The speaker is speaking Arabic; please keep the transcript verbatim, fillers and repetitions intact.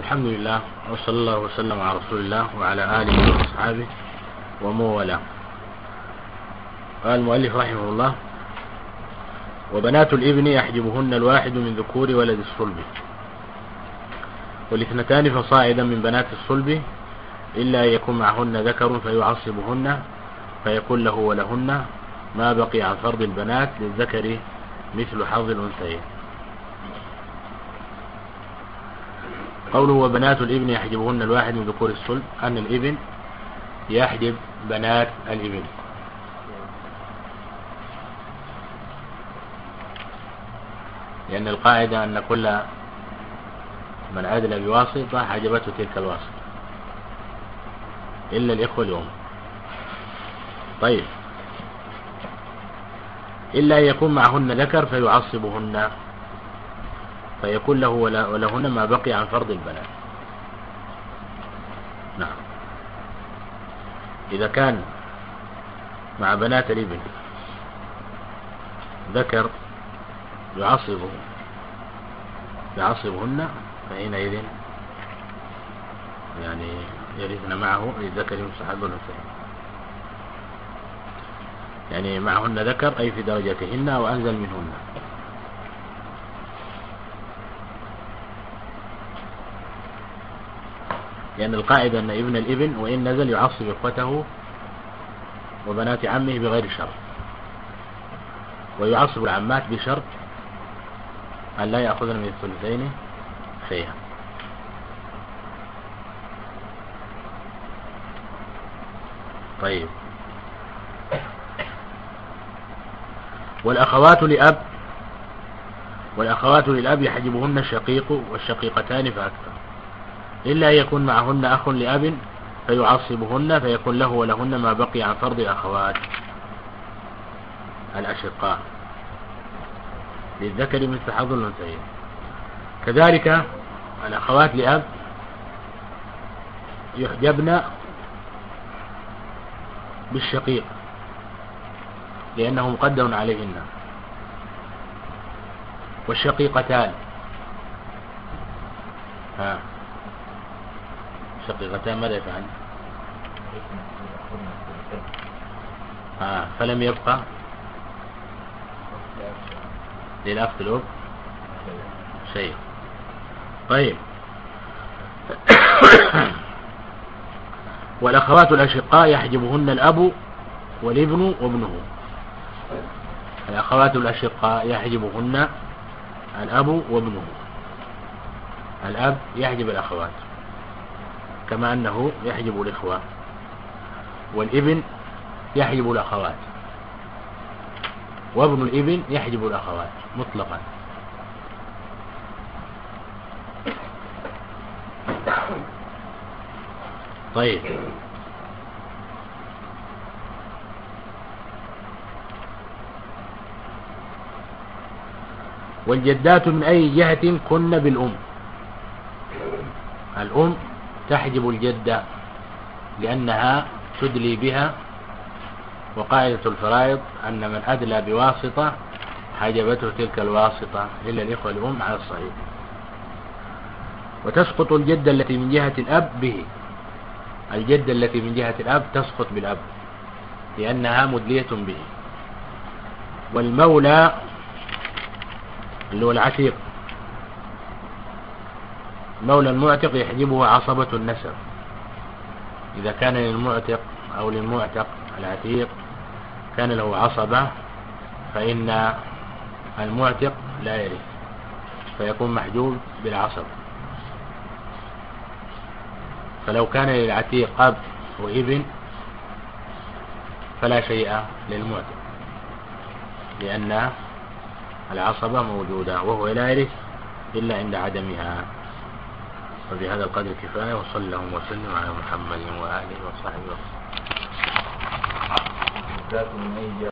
الحمد لله وصلى الله وسلم على رسول الله وعلى آله وأصحابه ومن والاه. قال المؤلف رحمه الله: وبنات الابن يحجبهن الواحد من ذكور ولد الصلب، والاثنتان فصاعدا من بنات الصلب، إلا أن يكون معهن ذكر فيعصبهن فيكون له ولهن ما بقي عن فرض البنات للذكر مثل حظ الأنثيين. قوله وبنات الابن يحجبهن الواحد من ذكور الصلب، أن الابن يحجب بنات الابن، لأن القاعدة أن كل من عدل بواسطة حجبته تلك الواسطة إلا الإخوة اليوم. طيب، إلا أن يكون معهن ذكر فيعصبهن فيكون له ولهن ما بقي عن فرض البنات. نعم، إذا كان مع بنات الابن ذكر يعصبه يعصبهن فحينئذ يعني يرثن معه للذكر مثل حظ الأنثيين، يعني معهن ذكر أي في درجتهن أو أنزل منهن. لأن القاعدة أن ابن الابن وإن نزل يعصب إخوته وبنات عمه بغير شرط، ويعصب العمات بشرط أن لا يأخذن من الثلثين شيئا. طيب، والأخوات لأب والأخوات للأب يحجبهن الشقيق والشقيقتان فأكثر، إلا أن يكون معهن أخ لأب فيعصبهن فيكون له ولهن ما بقي عن فرض الأخوات الأشقاء للذكر مثل حظ الأنثيين. كذلك الأخوات لأب يحجبن بالشقيق لأنه مقدم عليهن، والشقيقتان ها شقيقتان ماذا يفعل؟ ها فلم يبقى للأخ الأب شيء. طيب، والأخوات الأشقاء يحجبهن الأب والابن وابنه. الأخوات الأشقاء يحجبهن الأب وابنه، الأب يحجب الأخوات كما أنه يحجب الإخوة، والابن يحجب الأخوات، وابن الابن يحجب الأخوات مطلقا. طيب، والجدات من أي جهة كن بالأم. الأم تحجب الجدة لأنها تدلي بها، وقاعدة الفرائض أن من أدلى بواسطة حجبته تلك الواسطة إلا الإخوة الأم على الصحيح. وتسقط الجدة التي من جهة الأب به، الجدة التي من جهة الأب تسقط بالأب لأنها مدلية به. والمولى اللي هو العتيق، مولى المعتق يحجبه عصبة النسب، إذا كان للمعتق أو للمعتق العتيق كان له عصبة فإن المعتق لا يرث فيكون محجوب بالعصب. فلو كان للعتيق أب وابن فلا شيء للمعتق لأن العصبة موجودة وهو لا يرث إلا عند عدمها. وبهذا القدر كفاية، وصلى اللهم وسلم على محمد وآله وصحبه وسلم.